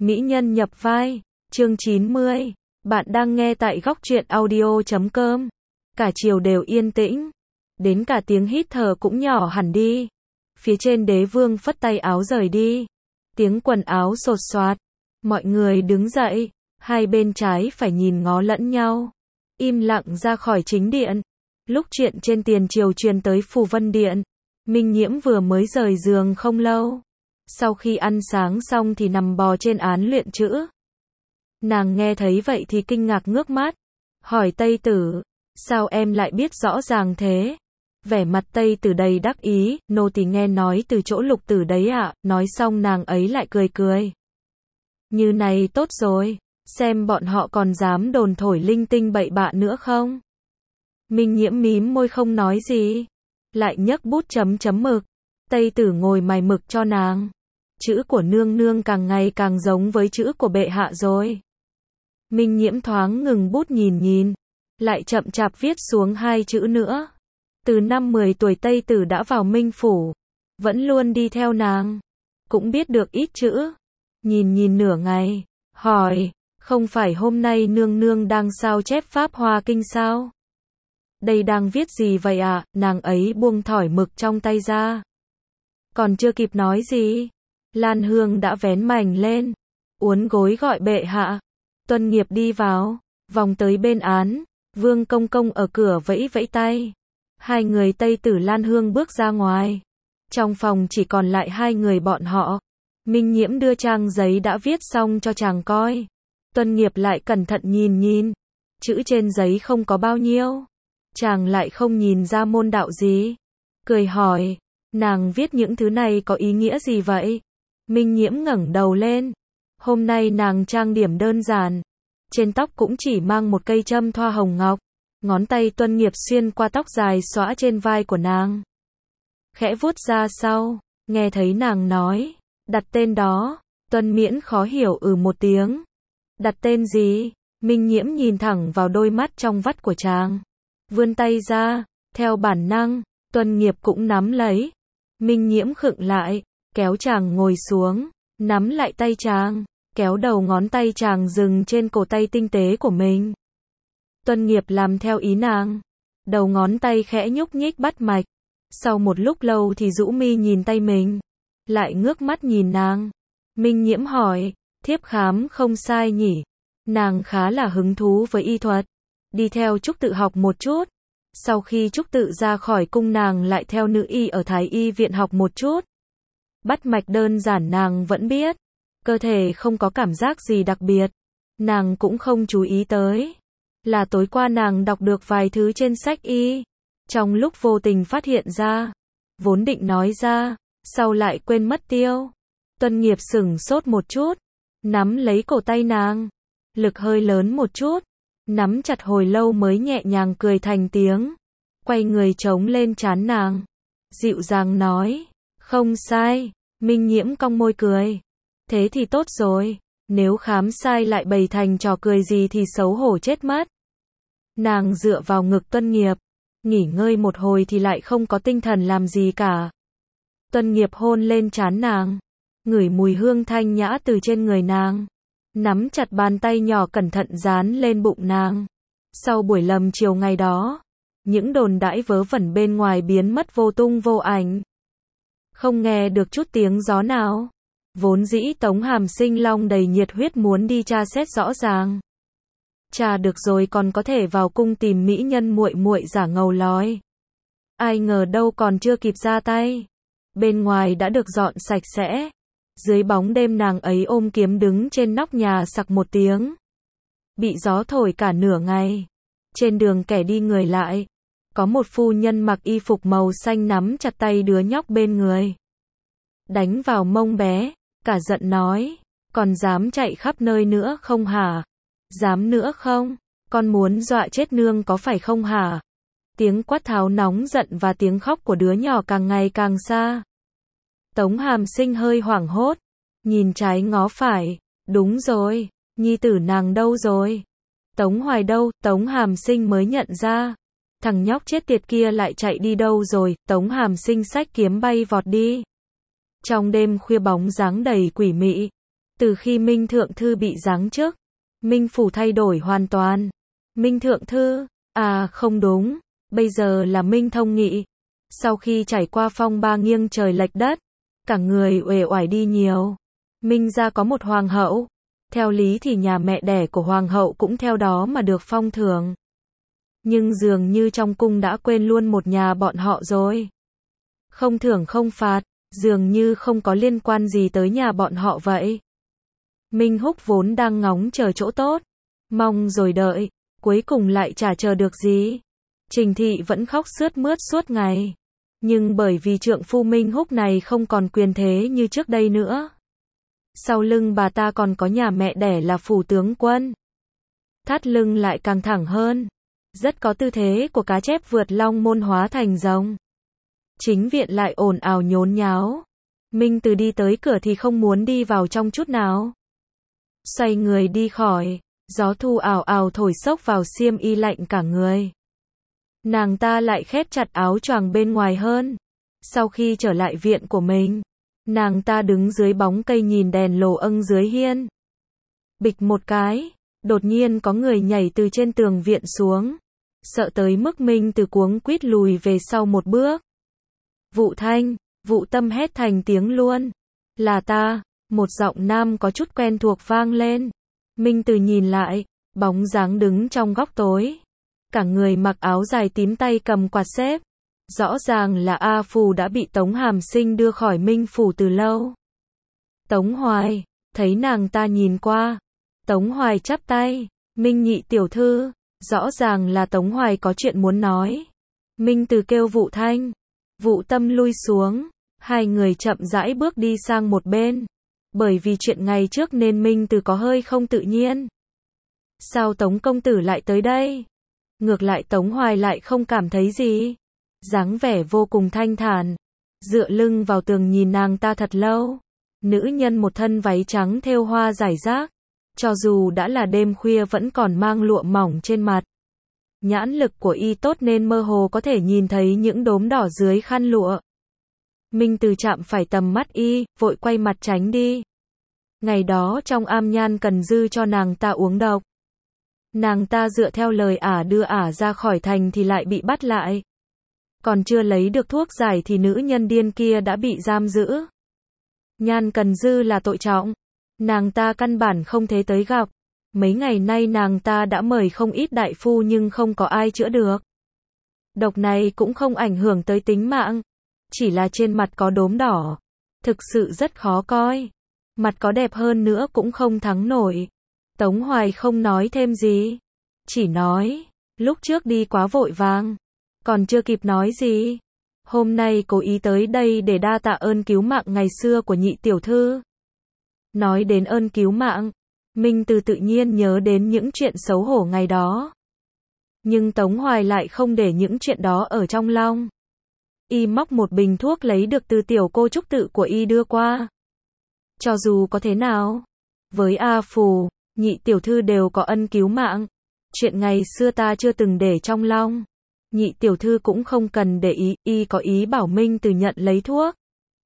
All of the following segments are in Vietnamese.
Mỹ nhân nhập vai, chương 90. Bạn đang nghe tại góc truyện audio.com. Cả chiều đều yên tĩnh. Đến cả tiếng hít thở cũng nhỏ hẳn đi. Phía trên đế vương phất tay áo rời đi. Tiếng quần áo xột xoạt. Mọi người đứng dậy. Hai bên trái phải nhìn ngó lẫn nhau. Im lặng ra khỏi chính điện. Lúc chuyện trên tiền triều truyền tới Phù Vân Điện. Minh Nhiễm vừa mới rời giường không lâu. Sau khi ăn sáng xong thì nằm bò trên án luyện chữ. Nàng nghe thấy vậy thì kinh ngạc ngước mắt. Hỏi Tây Tử, sao em lại biết rõ ràng thế? Vẻ mặt Tây Tử đầy đắc ý, nô tỳ nghe nói từ chỗ Lục Tử đấy ạ. Nói xong nàng ấy lại cười cười. Như này tốt rồi, xem bọn họ còn dám đồn thổi linh tinh bậy bạ nữa không? Minh Nhiễm mím môi không nói gì. Lại nhấc bút chấm mực. Tây Tử ngồi mài mực cho nàng. Chữ của nương nương càng ngày càng giống với chữ của bệ hạ rồi. Minh Nhiễm thoáng ngừng bút nhìn. Lại chậm chạp viết xuống hai chữ nữa. Từ năm 10 tuổi Tây Tử đã vào Minh Phủ. Vẫn luôn đi theo nàng. Cũng biết được ít chữ. Nhìn nửa ngày. Hỏi, không phải hôm nay nương nương đang sao chép Pháp Hoa Kinh sao? Đây đang viết gì vậy ạ? Nàng ấy buông thỏi mực trong tay ra. Còn chưa kịp nói gì. Lan Hương đã vén mảnh lên. Uốn gối gọi bệ hạ. Tuân Nghiệp đi vào. Vòng tới bên án. Vương Công Công ở cửa vẫy vẫy tay. Hai người Tây Tử Lan Hương bước ra ngoài. Trong phòng chỉ còn lại hai người bọn họ. Minh Nhiễm đưa trang giấy đã viết xong cho chàng coi. Tuân Nghiệp lại cẩn thận nhìn. Chữ trên giấy không có bao nhiêu. Chàng lại không nhìn ra môn đạo gì. Cười hỏi, nàng viết những thứ này có ý nghĩa gì vậy? Minh Nhiễm ngẩng đầu lên. Hôm nay nàng trang điểm đơn giản. Trên tóc cũng chỉ mang một cây châm thoa hồng ngọc. Ngón tay Tuân Nghiệp xuyên qua tóc dài xõa trên vai của nàng. Khẽ vuốt ra sau, nghe thấy nàng nói, đặt tên đó. Tuân Miễn khó hiểu một tiếng. Đặt tên gì? Minh Nhiễm nhìn thẳng vào đôi mắt trong vắt của chàng. Vươn tay ra, theo bản năng, Tuân Nghiệp cũng nắm lấy. Minh Nhiễm khựng lại, kéo chàng ngồi xuống, nắm lại tay chàng, kéo đầu ngón tay chàng dừng trên cổ tay tinh tế của mình. Tuân Nghiệp làm theo ý nàng, đầu ngón tay khẽ nhúc nhích bắt mạch. Sau một lúc lâu thì rũ mi nhìn tay mình, lại ngước mắt nhìn nàng. Minh Nhiễm hỏi, thiếp khám không sai nhỉ? Nàng khá là hứng thú với y thuật. Đi theo Trúc Tự học một chút. Sau khi Trúc Tự ra khỏi cung nàng lại theo nữ y ở Thái Y viện học một chút. Bắt mạch đơn giản nàng vẫn biết. Cơ thể không có cảm giác gì đặc biệt. Nàng cũng không chú ý tới. Là tối qua nàng đọc được vài thứ trên sách y. Trong lúc vô tình phát hiện ra. Vốn định nói ra. Sau lại quên mất tiêu. Tuân Nghiệp sửng sốt một chút. Nắm lấy cổ tay nàng. Lực hơi lớn một chút. Nắm chặt hồi lâu mới nhẹ nhàng cười thành tiếng. Quay người chống lên trán nàng. Dịu dàng nói. Không sai. Minh Nhiễm cong môi cười. Thế thì tốt rồi. Nếu khám sai lại bày thành trò cười gì thì xấu hổ chết mất. Nàng dựa vào ngực Tuân Nghiệp. Nghỉ ngơi một hồi thì lại không có tinh thần làm gì cả. Tuân Nghiệp hôn lên trán nàng. Ngửi mùi hương thanh nhã từ trên người nàng. Nắm chặt bàn tay nhỏ cẩn thận dán lên bụng nàng. Sau buổi lầm chiều ngày đó, những đồn đãi vớ vẩn bên ngoài biến mất vô tung vô ảnh. Không nghe được chút tiếng gió nào. Vốn dĩ Tống Hàm Sinh long đầy nhiệt huyết muốn đi tra xét rõ ràng. Tra được rồi còn có thể vào cung tìm mỹ nhân muội muội giả ngầu lói. Ai ngờ đâu còn chưa kịp ra tay. Bên ngoài đã được dọn sạch sẽ. Dưới bóng đêm nàng ấy ôm kiếm đứng trên nóc nhà sặc một tiếng. Bị gió thổi cả nửa ngày. Trên đường kẻ đi người lại. Có một phu nhân mặc y phục màu xanh nắm chặt tay đứa nhóc bên người. Đánh vào mông bé, cả giận nói. Còn dám chạy khắp nơi nữa không hả? Dám nữa không? Con muốn dọa chết nương có phải không hả? Tiếng quát tháo nóng giận và tiếng khóc của đứa nhỏ càng ngày càng xa. Tống Hàm Sinh hơi hoảng hốt, nhìn trái ngó phải, đúng rồi, nhi tử nàng đâu rồi? Tống Hoài đâu? Tống Hàm Sinh mới nhận ra, thằng nhóc chết tiệt kia lại chạy đi đâu rồi? Tống Hàm Sinh xách kiếm bay vọt đi. Trong đêm khuya bóng dáng đầy quỷ mị, Từ khi Minh Thượng Thư bị giáng chức, Minh Phủ thay đổi hoàn toàn. Minh Thượng Thư, à không đúng, bây giờ là Minh Thông Nghị. Sau khi trải qua phong ba nghiêng trời lệch đất, cả người uể oải đi nhiều. Minh gia có một hoàng hậu, theo lý thì nhà mẹ đẻ của hoàng hậu cũng theo đó mà được phong thưởng. Nhưng dường như trong cung đã quên luôn một nhà bọn họ rồi. Không thưởng không phạt, dường như không có liên quan gì tới nhà bọn họ vậy. Minh Húc vốn đang ngóng chờ chỗ tốt, mong rồi đợi, cuối cùng lại chả chờ được gì. Trình Thị vẫn khóc sướt mướt suốt ngày. Nhưng bởi vì trượng phu Minh Húc này không còn quyền thế như trước đây nữa. Sau lưng bà ta còn có nhà mẹ đẻ là phủ tướng quân. Thắt lưng lại càng thẳng hơn. Rất có tư thế của cá chép vượt long môn hóa thành rồng. Chính viện lại ồn ào nhốn nháo. Minh Từ đi tới cửa thì không muốn đi vào trong chút nào. Xoay người đi khỏi, gió thu ào ào thổi xốc vào xiêm y lạnh cả người. Nàng ta lại khép chặt áo choàng bên ngoài hơn. Sau khi trở lại viện của mình, nàng ta đứng dưới bóng cây nhìn đèn lồ âng dưới hiên. Bịch một cái, đột nhiên có người nhảy từ trên tường viện xuống. Sợ tới mức Minh Từ cuống quýt lùi về sau một bước. Vụ Thanh, Vụ Tâm hét thành tiếng luôn. Là ta, một giọng nam có chút quen thuộc vang lên. Minh Từ nhìn lại, bóng dáng đứng trong góc tối. Cả người mặc áo dài tím tay cầm quạt xếp. Rõ ràng là A Phù đã bị Tống Hàm Sinh đưa khỏi Minh Phủ từ lâu. Tống Hoài, thấy nàng ta nhìn qua. Tống Hoài chắp tay, Minh nhị tiểu thư, rõ ràng là Tống Hoài có chuyện muốn nói. Minh Từ kêu Vụ Thanh, Vụ Tâm lui xuống, hai người chậm rãi bước đi sang một bên. Bởi vì chuyện ngày trước nên Minh Từ có hơi không tự nhiên. Sao Tống công tử lại tới đây? Ngược lại Tống Hoài lại không cảm thấy gì. Dáng vẻ vô cùng thanh thản. Dựa lưng vào tường nhìn nàng ta thật lâu. Nữ nhân một thân váy trắng thêu hoa rải rác. Cho dù đã là đêm khuya vẫn còn mang lụa mỏng trên mặt. Nhãn lực của y tốt nên mơ hồ có thể nhìn thấy những đốm đỏ dưới khăn lụa. Minh Từ chạm phải tầm mắt y, vội quay mặt tránh đi. Ngày đó trong am Nhan Cần Dư cho nàng ta uống độc. Nàng ta dựa theo lời ả đưa ả ra khỏi thành thì lại bị bắt lại. Còn chưa lấy được thuốc giải thì nữ nhân điên kia đã bị giam giữ. Nhan Cần Dư là tội trọng. Nàng ta căn bản không thể tới gặp. Mấy ngày nay nàng ta đã mời không ít đại phu nhưng không có ai chữa được. Độc này cũng không ảnh hưởng tới tính mạng. Chỉ là trên mặt có đốm đỏ. Thực sự rất khó coi. Mặt có đẹp hơn nữa cũng không thắng nổi. Tống Hoài không nói thêm gì. Chỉ nói, lúc trước đi quá vội vàng. Còn chưa kịp nói gì. Hôm nay cố ý tới đây để đa tạ ơn cứu mạng ngày xưa của nhị tiểu thư. Nói đến ơn cứu mạng, Minh Từ tự nhiên nhớ đến những chuyện xấu hổ ngày đó. Nhưng Tống Hoài lại không để những chuyện đó ở trong lòng. Y móc một bình thuốc lấy được từ tiểu cô trúc tự của y đưa qua. Cho dù có thế nào, với A Phù, nhị tiểu thư đều có ân cứu mạng. Chuyện ngày xưa ta chưa từng để trong lòng. Nhị tiểu thư cũng không cần để ý, y có ý bảo Minh Từ nhận lấy thuốc.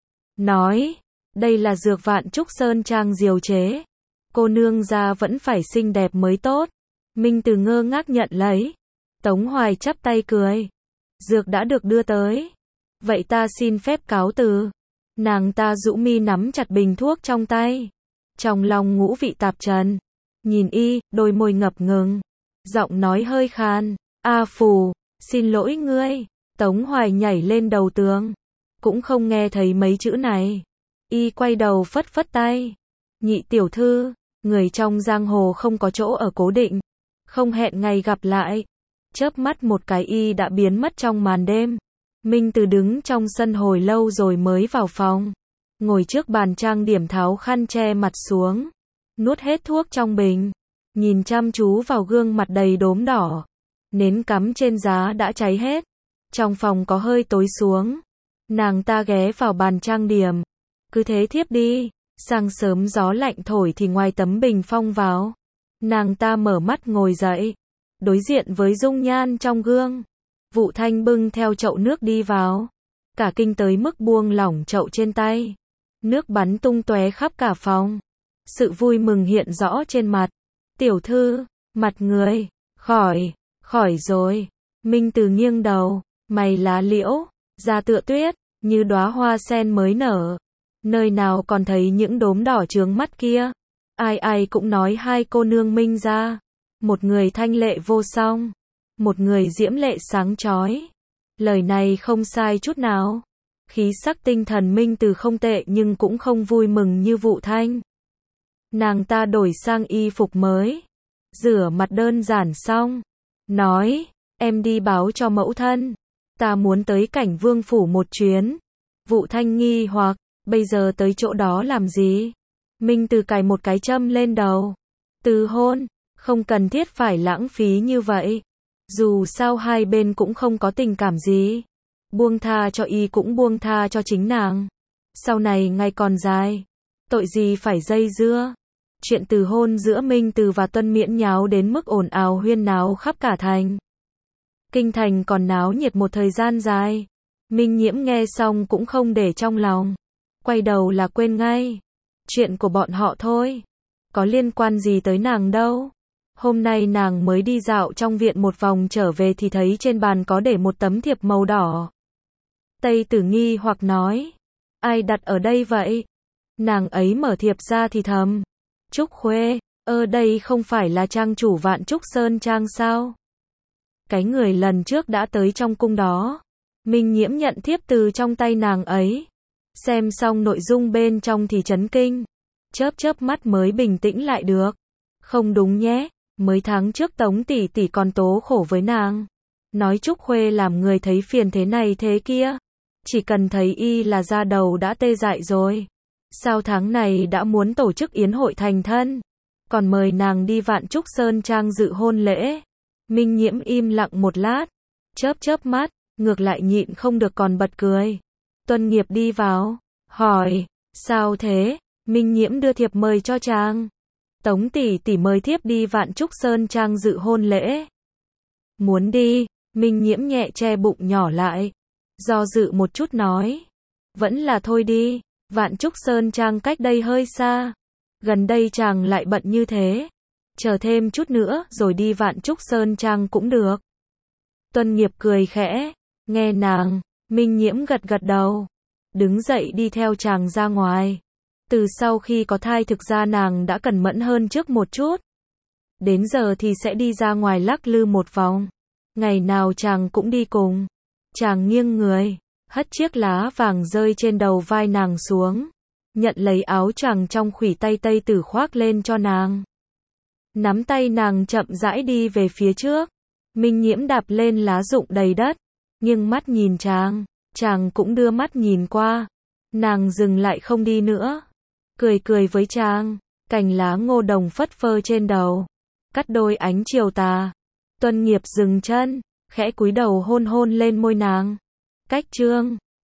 Nói, đây là dược Vạn Trúc Sơn Trang diều chế. Cô nương gia vẫn phải xinh đẹp mới tốt. Minh Từ ngơ ngác nhận lấy. Tống Hoài chắp tay cười. Dược đã được đưa tới. Vậy ta xin phép cáo từ. Nàng ta rũ mi nắm chặt bình thuốc trong tay. Trong lòng ngũ vị tạp trần. Nhìn y, đôi môi ngập ngừng. Giọng nói hơi khan. A Phù, xin lỗi ngươi. Tống Hoài nhảy lên đầu tường. Cũng không nghe thấy mấy chữ này. Y quay đầu phất phất tay. Nhị tiểu thư, người trong giang hồ không có chỗ ở cố định. Không hẹn ngày gặp lại. Chớp mắt một cái y đã biến mất trong màn đêm. Minh Từ đứng trong sân hồi lâu rồi mới vào phòng. Ngồi trước bàn trang điểm tháo khăn che mặt xuống. Nuốt hết thuốc trong bình. Nhìn chăm chú vào gương mặt đầy đốm đỏ. Nến cắm trên giá đã cháy hết. Trong phòng có hơi tối xuống. Nàng ta ghé vào bàn trang điểm. Cứ thế thiếp đi. Sáng sớm gió lạnh thổi thì ngoài tấm bình phong vào. Nàng ta mở mắt ngồi dậy. Đối diện với dung nhan trong gương. Vụ Thanh bưng theo chậu nước đi vào. Cả kinh tới mức buông lỏng chậu trên tay. Nước bắn tung tóe khắp cả phòng. Sự vui mừng hiện rõ trên mặt. Tiểu thư, mặt người, khỏi rồi. Minh Từ nghiêng đầu, mày lá liễu, da tựa tuyết, như đóa hoa sen mới nở. Nơi nào còn thấy những đốm đỏ chướng mắt kia. Ai cũng nói hai cô nương Minh gia. Một người thanh lệ vô song, một người diễm lệ sáng chói. Lời này không sai chút nào. Khí sắc tinh thần Minh Từ không tệ nhưng cũng không vui mừng như Vũ Thanh. Nàng ta đổi sang y phục mới, rửa mặt đơn giản xong, nói, em đi báo cho mẫu thân, ta muốn tới Cảnh Vương phủ một chuyến. Vũ Thanh nghi hoặc, bây giờ tới chỗ đó làm gì? Minh Từ cài một cái châm lên đầu. Từ hôn, không cần thiết phải lãng phí như vậy. Dù sao hai bên cũng không có tình cảm gì. Buông tha cho y cũng buông tha cho chính nàng. Sau này ngày còn dài, tội gì phải dây dưa. Chuyện từ hôn giữa Minh Từ và Tuân Miễn nháo đến mức ồn ào huyên náo khắp cả thành. Kinh thành còn náo nhiệt một thời gian dài. Minh Nhiễm nghe xong cũng không để trong lòng. Quay đầu là quên ngay. Chuyện của bọn họ thôi. Có liên quan gì tới nàng đâu. Hôm nay nàng mới đi dạo trong viện một vòng trở về thì thấy trên bàn có để một tấm thiệp màu đỏ. Tây Tử nghi hoặc nói. Ai đặt ở đây vậy? Nàng ấy mở thiệp ra thì thầm. Trúc Khuê, đây không phải là trang chủ Vạn Trúc Sơn Trang sao? Cái người lần trước đã tới trong cung đó. Minh Nhiễm nhận thiếp từ trong tay nàng ấy. Xem xong nội dung bên trong thì chấn kinh. Chớp mắt mới bình tĩnh lại được. Không đúng nhé, mới tháng trước Tống tỷ tỷ còn tố khổ với nàng. Nói Trúc Khuê làm người thấy phiền thế này thế kia. Chỉ cần thấy y là da đầu đã tê dại rồi. Sao tháng này đã muốn tổ chức yến hội thành thân, còn mời nàng đi Vạn Trúc Sơn Trang dự hôn lễ. Minh Nhiễm im lặng một lát, chớp mắt, ngược lại nhịn không được còn bật cười. Tuân Nghiệp đi vào, hỏi, sao thế? Minh Nhiễm đưa thiệp mời cho chàng. Tống tỷ tỷ mời thiếp đi Vạn Trúc Sơn Trang dự hôn lễ. Muốn đi? Minh Nhiễm nhẹ che bụng nhỏ lại, do dự một chút nói, vẫn là thôi đi. Vạn Trúc Sơn Trang cách đây hơi xa. Gần đây chàng lại bận như thế. Chờ thêm chút nữa rồi đi Vạn Trúc Sơn Trang cũng được. Tuân Nghiệp cười khẽ. Nghe nàng. Minh Nhiễm gật đầu. Đứng dậy đi theo chàng ra ngoài. Từ sau khi có thai thực ra nàng đã cẩn mẫn hơn trước một chút. Đến giờ thì sẽ đi ra ngoài lắc lư một vòng. Ngày nào chàng cũng đi cùng. Chàng nghiêng người, hất chiếc lá vàng rơi trên đầu vai nàng xuống, nhận lấy áo choàng trong khuỷu tay Tây Tử khoác lên cho nàng. Nắm tay nàng chậm rãi đi về phía trước. Minh Nhiễm đạp lên lá rụng đầy đất, nghiêng mắt nhìn chàng cũng đưa mắt nhìn qua. Nàng dừng lại không đi nữa, cười với chàng. Cành lá ngô đồng phất phơ trên đầu, cắt đôi ánh chiều tà. Tuân Nghiệp dừng chân, khẽ cúi đầu hôn lên môi nàng. Cách chương